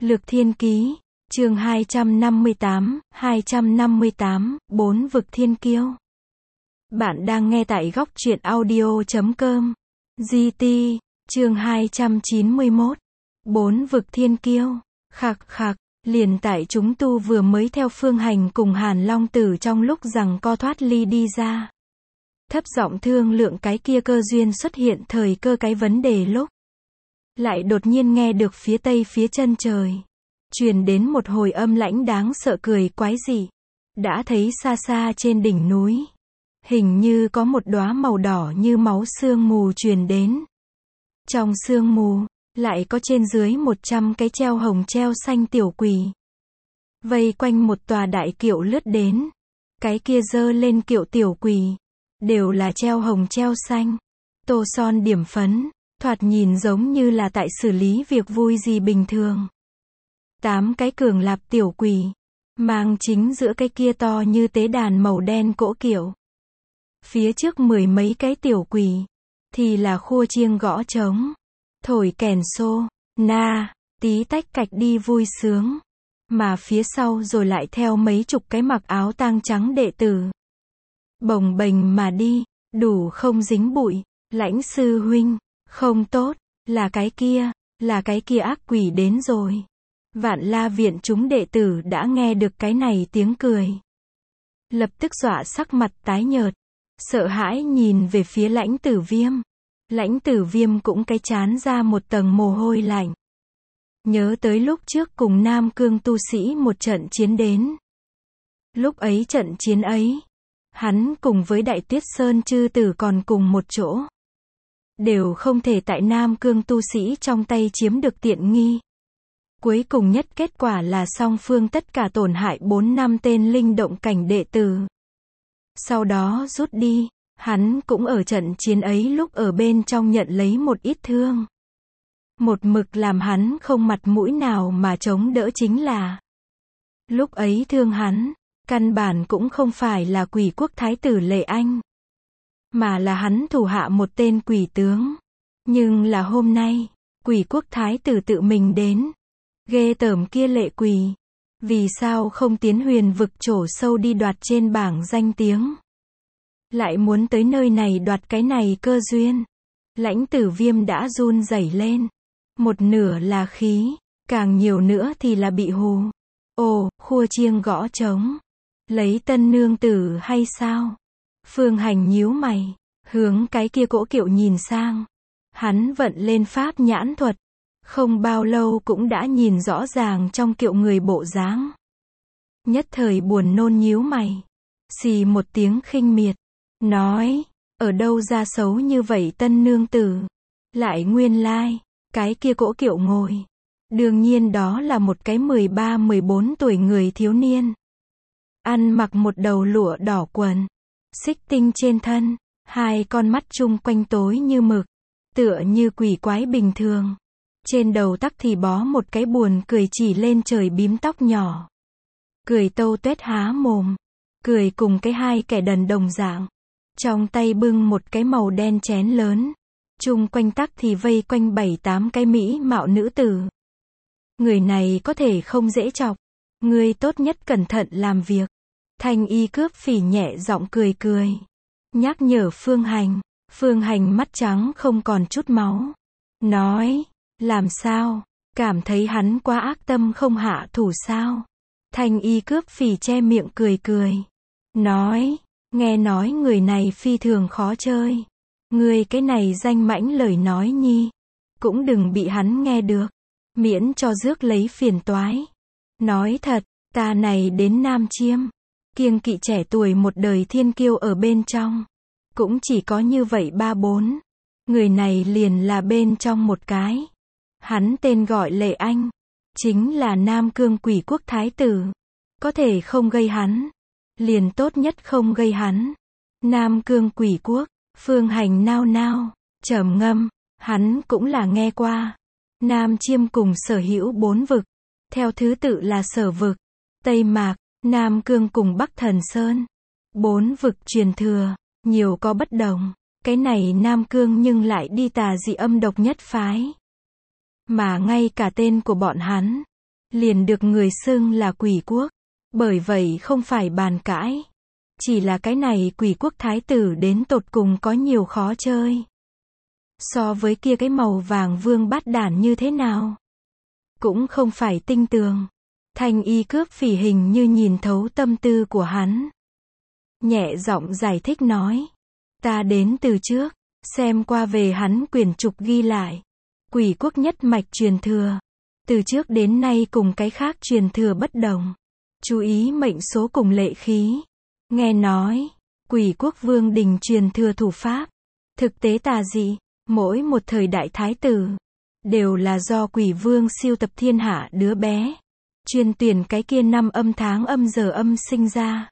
Lược Thiên Ký, chương 258, 4 vực thiên kiêu. Bạn đang nghe tại góc truyện audio.com. GT, chương 291, 4 vực thiên kiêu. Khặc khặc, liền tại chúng tu vừa mới theo Phương Hành cùng Hàn Long Tử trong lúc rằng co thoát ly đi ra. Thấp giọng thương lượng cái kia cơ duyên xuất hiện thời cơ cái vấn đề lúc. Lại đột nhiên nghe được phía tây phía chân trời. Truyền đến một hồi âm lãnh đáng sợ cười quái dị. Đã thấy xa xa trên đỉnh núi. Hình như có một đóa màu đỏ như máu sương mù truyền đến. Trong sương mù, lại có trên dưới 100 cái treo hồng treo xanh tiểu quỷ. Vây quanh một tòa đại kiệu lướt đến. Cái kia dơ lên kiệu tiểu quỷ. Đều là treo hồng treo xanh. Tô son điểm phấn. Thoạt nhìn giống như là tại xử lý việc vui gì bình thường. 8 cái cường lạp tiểu quỷ. Mang chính giữa cái kia to như tế đàn màu đen cỗ kiệu. Phía trước 10 mấy cái tiểu quỷ. Thì là khua chiêng gõ trống. Thổi kèn xô. Na. Tí tách cạch đi vui sướng. Mà phía sau rồi lại theo mấy chục cái mặc áo tang trắng đệ tử. Bồng bềnh mà đi. Đủ không dính bụi. Lãnh sư huynh. Không tốt. Là cái kia ác quỷ đến rồi. Vạn La viện chúng đệ tử đã nghe được cái này tiếng cười. Lập tức dọa sắc mặt tái nhợt. Sợ hãi nhìn về phía Lãnh Tử Viêm. Lãnh Tử Viêm cũng cái trán ra một tầng mồ hôi lạnh. Nhớ tới lúc trước cùng Nam Cương tu sĩ một trận chiến đến. Lúc ấy trận chiến ấy. Hắn cùng với Đại Tuyết Sơn chư tử còn cùng một chỗ. Đều không thể tại Nam Cương tu sĩ trong tay chiếm được tiện nghi. Cuối cùng nhất kết quả là song phương tất cả tổn hại 4-5 tên linh động cảnh đệ tử. Sau đó rút đi, hắn cũng ở trận chiến ấy lúc ở bên trong nhận lấy một ít thương. Một mực làm hắn không mặt mũi nào mà chống đỡ chính là. Lúc ấy thương hắn, căn bản cũng không phải là Quỷ Quốc Thái tử Lệ Anh. Mà là hắn thủ hạ một tên quỷ tướng. Nhưng là hôm nay, Quỷ Quốc Thái tử tự mình đến. Ghê tởm kia lệ quỷ. Vì sao không tiến huyền vực trổ sâu đi đoạt trên bảng danh tiếng. Lại muốn tới nơi này đoạt cái này cơ duyên. Lãnh Tử Viêm đã run rẩy lên. Một nửa là khí, càng nhiều nữa thì là bị hù. Ồ, khua chiêng gõ trống. Lấy tân nương tử hay sao? Phương Hành nhíu mày, hướng cái kia cỗ kiệu nhìn sang. Hắn vận lên pháp nhãn thuật. Không bao lâu cũng đã nhìn rõ ràng trong kiệu người bộ dáng. Nhất thời buồn nôn nhíu mày. Xì một tiếng khinh miệt. Nói, ở đâu ra xấu như vậy tân nương tử. Lại nguyên lai, cái kia cỗ kiệu ngồi. Đương nhiên đó là một cái 13-14 tuổi người thiếu niên. Ăn mặc một đầu lụa đỏ quần. Xích tinh trên thân. Hai con mắt chung quanh tối như mực. Tựa như quỷ quái bình thường. Trên đầu tắc thì bó một cái buồn cười chỉ lên trời bím tóc nhỏ. Cười tâu tuét há mồm. Cười cùng cái hai kẻ đần đồng dạng. Trong tay bưng một cái màu đen chén lớn. Chung quanh tắc thì vây quanh 7-8 cái mỹ mạo nữ tử. Người này có thể không dễ chọc. Người tốt nhất cẩn thận làm việc. Thanh y cướp phỉ nhẹ giọng cười cười. Nhắc nhở Phương Hành. Phương Hành mắt trắng không còn chút máu. Nói. Làm sao? Cảm thấy hắn quá ác tâm không hạ thủ sao? Thanh y cướp phỉ che miệng cười cười. Nói. Nghe nói người này phi thường khó chơi. Người cái này danh mãnh lời nói nhi. Cũng đừng bị hắn nghe được. Miễn cho rước lấy phiền toái. Nói thật, ta này đến Nam Chiêm. Kiêng kỵ trẻ tuổi một đời thiên kiêu ở bên trong. Cũng chỉ có như vậy 3-4. Người này liền là bên trong một cái. Hắn tên gọi Lệ Anh. Chính là Nam Cương Quỷ Quốc Thái tử. Có thể không gây hắn. Liền tốt nhất không gây hắn. Nam Cương Quỷ Quốc. Phương Hành nao nao. Trầm ngâm. Hắn cũng là nghe qua. Nam Chiêm cùng sở hữu 4 vực. Theo thứ tự là Sở vực, Tây Mạc, Nam Cương cùng Bắc Thần Sơn. 4 vực truyền thừa. Nhiều có bất đồng. Cái này Nam Cương nhưng lại đi tà dị âm độc nhất phái. Mà ngay cả tên của bọn hắn liền được người xưng là quỷ quốc. Bởi vậy không phải bàn cãi. Chỉ là cái này quỷ quốc thái tử đến tột cùng có nhiều khó chơi. So với kia cái màu vàng vương bát đản như thế nào? Cũng không phải tinh tường. Thanh y cướp phỉ hình như nhìn thấu tâm tư của hắn. Nhẹ giọng giải thích nói. Ta đến từ trước, xem qua về hắn quyển trục ghi lại. Quỷ quốc nhất mạch truyền thừa. Từ trước đến nay cùng cái khác truyền thừa bất đồng. Chú ý mệnh số cùng lệ khí. Nghe nói, quỷ quốc vương đình truyền thừa thủ pháp. Thực tế tà dị, mỗi một thời đại thái tử, đều là do quỷ vương siêu tập thiên hạ đứa bé. Chuyên tuyển cái kia năm âm tháng âm giờ âm sinh ra.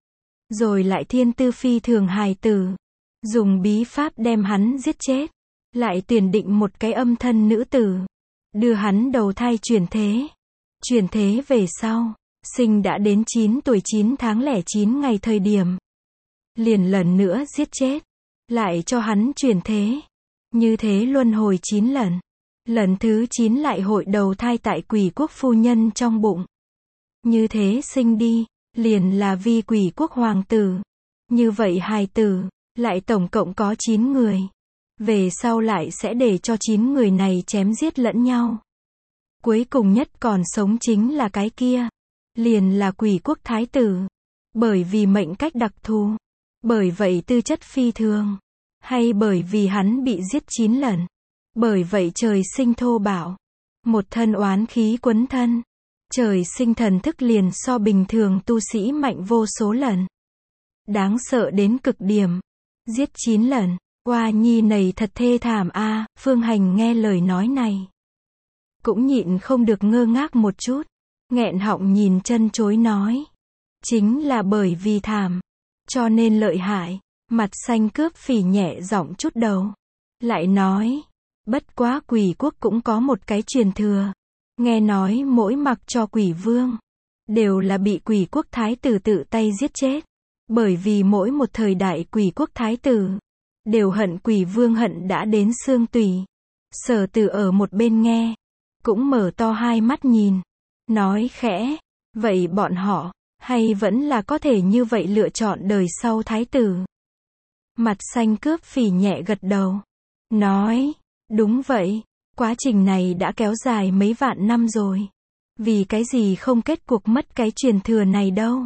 Rồi lại thiên tư phi thường hài tử. Dùng bí pháp đem hắn giết chết. Lại tuyển định một cái âm thân nữ tử. Đưa hắn đầu thai chuyển thế. Chuyển thế về sau. Sinh đã đến 9 tuổi 9 tháng lẻ 9 ngày thời điểm. Liền lần nữa giết chết. Lại cho hắn chuyển thế. Như thế luân hồi 9 lần. Lần thứ 9 lại hội đầu thai tại quỷ quốc phu nhân trong bụng. Như thế sinh đi, liền là vi quỷ quốc hoàng tử. Như vậy hài tử, lại tổng cộng có 9 người. Về sau lại sẽ để cho 9 người này chém giết lẫn nhau. Cuối cùng nhất còn sống chính là cái kia. Liền là quỷ quốc thái tử. Bởi vì mệnh cách đặc thù. Bởi vậy tư chất phi thường. Hay bởi vì hắn bị giết 9 lần. Bởi vậy trời sinh thô bạo. Một thân oán khí quấn thân. Trời sinh thần thức liền so bình thường tu sĩ mạnh vô số lần. Đáng sợ đến cực điểm. Giết 9 lần. Oa nhi này thật thê thảm a. Phương Hành nghe lời nói này. Cũng nhịn không được ngơ ngác một chút. Nghẹn họng nhìn chân chối nói. Chính là bởi vì thảm. Cho nên lợi hại. Mặt xanh cướp phỉ nhẹ giọng chút đầu. Lại nói. Bất quá quỷ quốc cũng có một cái truyền thừa. Nghe nói mỗi mặc cho quỷ vương. Đều là bị quỷ quốc thái tử tự tay giết chết. Bởi vì mỗi một thời đại quỷ quốc thái tử. Đều hận quỷ vương hận đã đến xương tủy. Sở Tử ở một bên nghe. Cũng mở to hai mắt nhìn. Nói khẽ. Vậy bọn họ, hay vẫn là có thể như vậy lựa chọn đời sau thái tử. Mặt xanh cướp phỉ nhẹ gật đầu. Nói. Đúng vậy. Quá trình này đã kéo dài mấy vạn năm rồi. Vì cái gì không kết cuộc mất cái truyền thừa này đâu.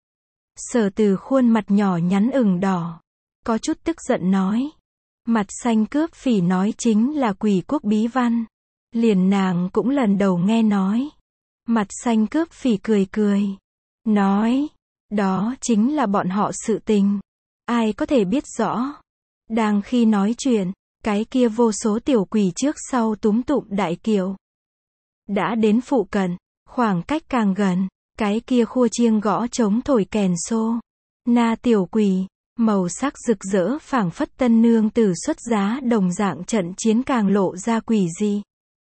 Sở Từ khuôn mặt nhỏ nhắn ửng đỏ. Có chút tức giận nói. Mặt xanh cướp phỉ nói chính là quỷ quốc bí văn. Liền nàng cũng lần đầu nghe nói. Mặt xanh cướp phỉ cười cười. Nói. Đó chính là bọn họ sự tình. Ai có thể biết rõ. Đang khi nói chuyện. Cái kia vô số tiểu quỷ trước sau túm tụm đại kiệu. Đã đến phụ cận. Khoảng cách càng gần. Cái kia khua chiêng gõ trống thổi kèn xô. Na tiểu quỷ. Màu sắc rực rỡ phảng phất tân nương tử xuất giá đồng dạng trận chiến càng lộ ra quỷ dị.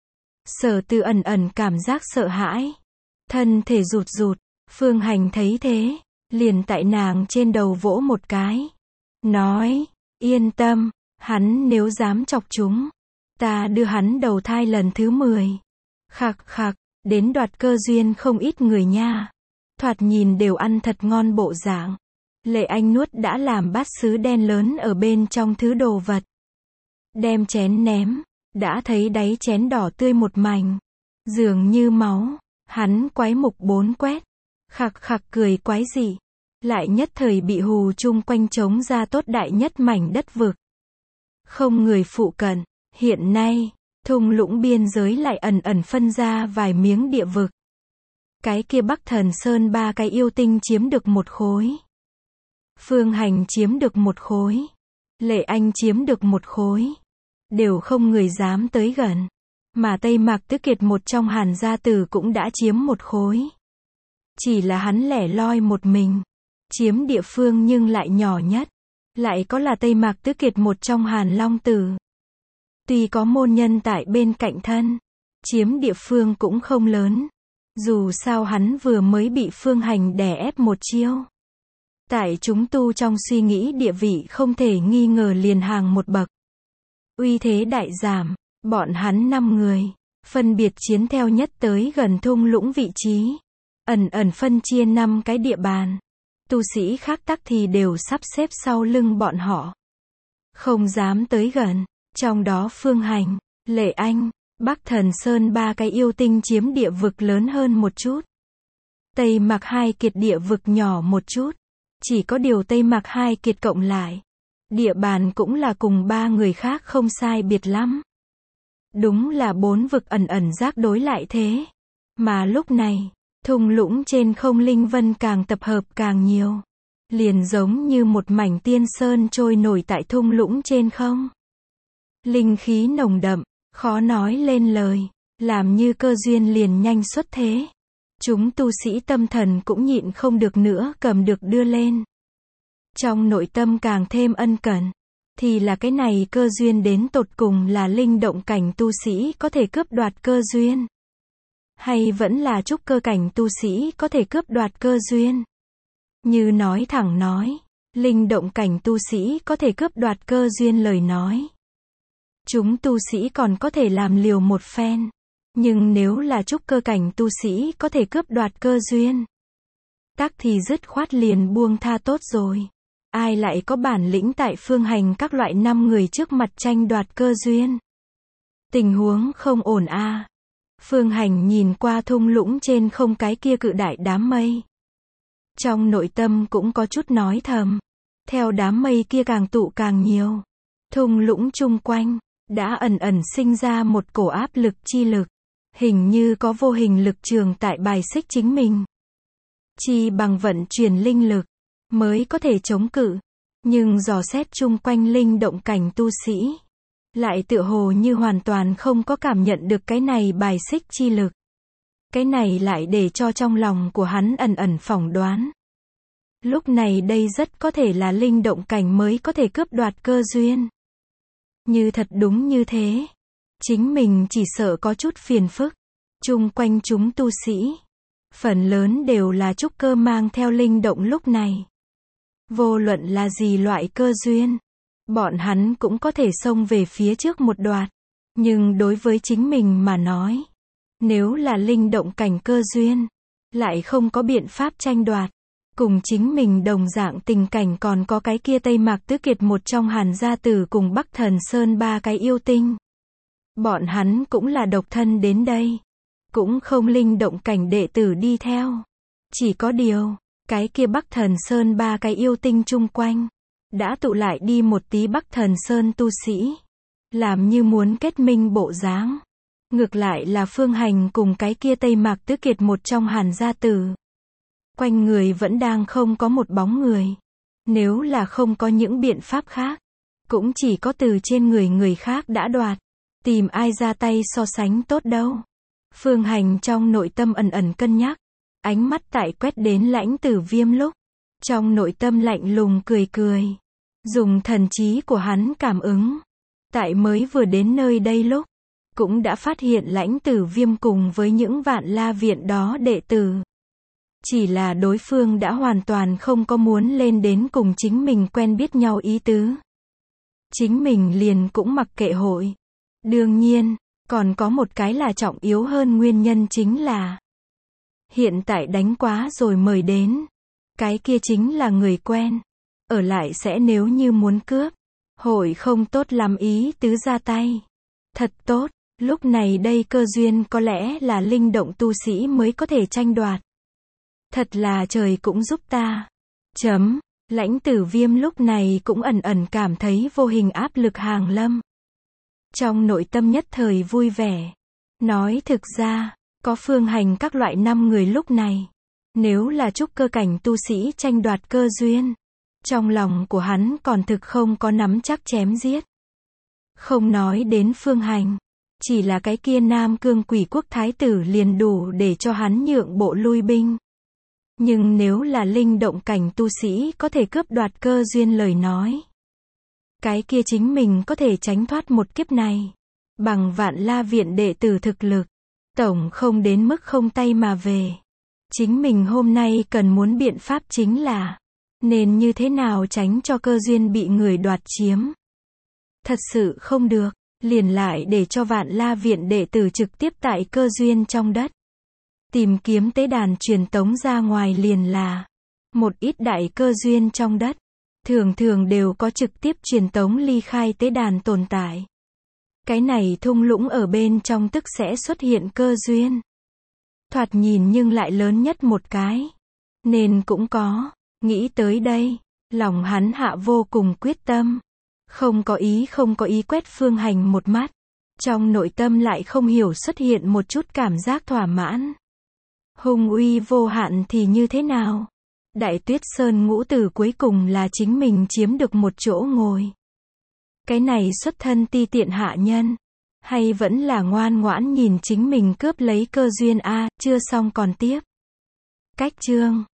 Sở Từ ẩn ẩn cảm giác sợ hãi. Thân thể rụt rụt. Phương Hành thấy thế. Liền tại nàng trên đầu vỗ một cái. Nói. Yên tâm. Hắn nếu dám chọc chúng. Ta đưa hắn đầu thai lần thứ 10. Khạc khạc. Đến đoạt cơ duyên không ít người nha. Thoạt nhìn đều ăn thật ngon bộ dạng. Lệ Anh nuốt đã làm bát sứ đen lớn ở bên trong thứ đồ vật. Đem chén ném. Đã thấy đáy chén đỏ tươi một mảnh. Dường như máu. Hắn quái mục 4 quét. Khạc khạc cười quái dị. Lại nhất thời bị hù chung quanh trống ra tốt đại nhất mảnh đất vực. Không người phụ cận. Hiện nay, thung lũng biên giới lại ẩn ẩn phân ra vài miếng địa vực. Cái kia Bắc Thần Sơn 3 cái yêu tinh chiếm được một khối. Phương Hành chiếm được một khối. Lệ Anh chiếm được một khối. Đều không người dám tới gần. Mà Tây Mạc Tứ Kiệt một trong Hàn gia tử cũng đã chiếm một khối. Chỉ là hắn lẻ loi một mình. Chiếm địa phương nhưng lại nhỏ nhất. Lại có là Tây Mạc Tứ Kiệt một trong Hàn Long tử. Tuy có môn nhân tại bên cạnh thân. Chiếm địa phương cũng không lớn. Dù sao hắn vừa mới bị Phương Hành đè ép một chiêu. Tại chúng tu trong suy nghĩ địa vị không thể nghi ngờ liền hàng một bậc. Uy thế đại giảm. Bọn hắn 5 người. phân biệt chiến theo nhất tới gần thung lũng vị trí. Ẩn ẩn phân chia 5 cái địa bàn. Tu sĩ khác tắc thì đều sắp xếp sau lưng bọn họ. Không dám tới gần. Trong đó Phương Hành, Lệ Anh, Bắc Thần Sơn 3 cái yêu tinh chiếm địa vực lớn hơn một chút. Tây Mạc 2 Kiệt địa vực nhỏ một chút. Chỉ có điều Tây Mạc 2 Kiệt cộng lại. Địa bàn cũng là cùng 3 người khác không sai biệt lắm. Đúng là 4 vực ẩn ẩn giác đối lại thế. Mà lúc này, thung lũng trên không linh vân càng tập hợp càng nhiều. Liền giống như một mảnh tiên sơn trôi nổi tại thung lũng trên không. Linh khí nồng đậm, khó nói lên lời, làm như cơ duyên liền nhanh xuất thế. Chúng tu sĩ tâm thần cũng nhịn không được nữa cầm được đưa lên. Trong nội tâm càng thêm ân cần, thì là cái này cơ duyên đến tột cùng là linh động cảnh tu sĩ có thể cướp đoạt cơ duyên. Hay vẫn là trúc cơ cảnh tu sĩ có thể cướp đoạt cơ duyên. Như nói thẳng nói, linh động cảnh tu sĩ có thể cướp đoạt cơ duyên lời nói. Chúng tu sĩ còn có thể làm liều một phen. Nhưng nếu là trúc cơ cảnh tu sĩ có thể cướp đoạt cơ duyên, tắc thì dứt khoát liền buông tha tốt rồi. Ai lại có bản lĩnh tại Phương Hành các loại 5 người trước mặt tranh đoạt cơ duyên. Tình huống không ổn a. Phương Hành nhìn qua thung lũng trên không cái kia cự đại đám mây. Trong nội tâm cũng có chút nói thầm. Theo đám mây kia càng tụ càng nhiều. Thung lũng chung quanh, đã ẩn ẩn sinh ra một cổ áp lực chi lực. Hình như có vô hình lực trường tại bài xích chính mình. Chi bằng vận chuyển linh lực, mới có thể chống cự. Nhưng dò xét chung quanh linh động cảnh tu sĩ, lại tựa hồ như hoàn toàn không có cảm nhận được cái này bài xích chi lực. Cái này lại để cho trong lòng của hắn ẩn ẩn phỏng đoán. Lúc này đây rất có thể là linh động cảnh mới có thể cướp đoạt cơ duyên. Như thật đúng như thế. Chính mình chỉ sợ có chút phiền phức. Chung quanh chúng tu sĩ, phần lớn đều là trúc cơ mang theo linh động lúc này. Vô luận là gì loại cơ duyên, bọn hắn cũng có thể xông về phía trước một đoạt. Nhưng đối với chính mình mà nói, nếu là linh động cảnh cơ duyên, lại không có biện pháp tranh đoạt. Cùng chính mình đồng dạng tình cảnh còn có cái kia Tây Mạc Tứ Kiệt một trong Hàn Gia Tử cùng Bắc Thần Sơn 3 cái yêu tinh. Bọn hắn cũng là độc thân đến đây. Cũng không linh động cảnh đệ tử đi theo. Chỉ có điều, cái kia Bắc Thần Sơn 3 cái yêu tinh chung quanh, đã tụ lại đi một tí Bắc Thần Sơn tu sĩ. Làm như muốn kết minh bộ dáng. Ngược lại là Phương Hành cùng cái kia Tây Mạc Tứ Kiệt một trong Hàn Gia Tử. Quanh người vẫn đang không có một bóng người. Nếu là không có những biện pháp khác, cũng chỉ có từ trên người khác đã đoạt. Tìm ai ra tay so sánh tốt đâu. Phương Hành trong nội tâm ẩn ẩn cân nhắc. Ánh mắt tại quét đến Lãnh Tử Viêm lúc. Trong nội tâm lạnh lùng cười cười. Dùng thần trí của hắn cảm ứng. Tại mới vừa đến nơi đây lúc. Cũng đã phát hiện Lãnh Tử Viêm cùng với những Vạn La Viện đó đệ tử. Chỉ là đối phương đã hoàn toàn không có muốn lên đến cùng chính mình quen biết nhau ý tứ. Chính mình liền cũng mặc kệ hội. Đương nhiên, còn có một cái là trọng yếu hơn nguyên nhân chính là hiện tại đánh quá rồi mời đến. Cái kia chính là người quen. Ở lại sẽ nếu như muốn cướp. Hội không tốt lắm ý tứ ra tay. Thật tốt, lúc này đây cơ duyên có lẽ là linh động tu sĩ mới có thể tranh đoạt. Thật là trời cũng giúp ta. Lãnh Tử Viêm lúc này cũng ẩn ẩn cảm thấy vô hình áp lực hàng lâm. Trong nội tâm nhất thời vui vẻ. Nói thực ra, có Phương Hành các loại 5 người lúc này. Nếu là trúc cơ cảnh tu sĩ tranh đoạt cơ duyên, trong lòng của hắn còn thực không có nắm chắc chém giết. Không nói đến Phương Hành, chỉ là cái kia Nam Cương Quỷ Quốc Thái tử liền đủ để cho hắn nhượng bộ lui binh. Nhưng nếu là linh động cảnh tu sĩ có thể cướp đoạt cơ duyên lời nói, cái kia chính mình có thể tránh thoát một kiếp này. Bằng Vạn La Viện đệ tử thực lực, tổng không đến mức không tay mà về. Chính mình hôm nay cần muốn biện pháp chính là, nên như thế nào tránh cho cơ duyên bị người đoạt chiếm. Thật sự không được, liền lại để cho Vạn La Viện đệ tử trực tiếp tại cơ duyên trong đất. Tìm kiếm tế đàn truyền tống ra ngoài liền là một ít đại cơ duyên trong đất. Thường thường đều có trực tiếp truyền tống ly khai tế đàn tồn tại. Cái này thung lũng ở bên trong tức sẽ xuất hiện cơ duyên. Thoạt nhìn nhưng lại lớn nhất một cái. Nên cũng có. Nghĩ tới đây, lòng hắn hạ vô cùng quyết tâm. Không có ý quét Phương Hành một mắt. Trong nội tâm lại không hiểu xuất hiện một chút cảm giác thỏa mãn. Hung uy vô hạn thì như thế nào? Đại Tuyết Sơn ngũ tử cuối cùng là chính mình chiếm được một chỗ ngồi. Cái này xuất thân ti tiện hạ nhân. Hay vẫn là ngoan ngoãn nhìn chính mình cướp lấy cơ duyên a, chưa xong còn tiếp. Cách chương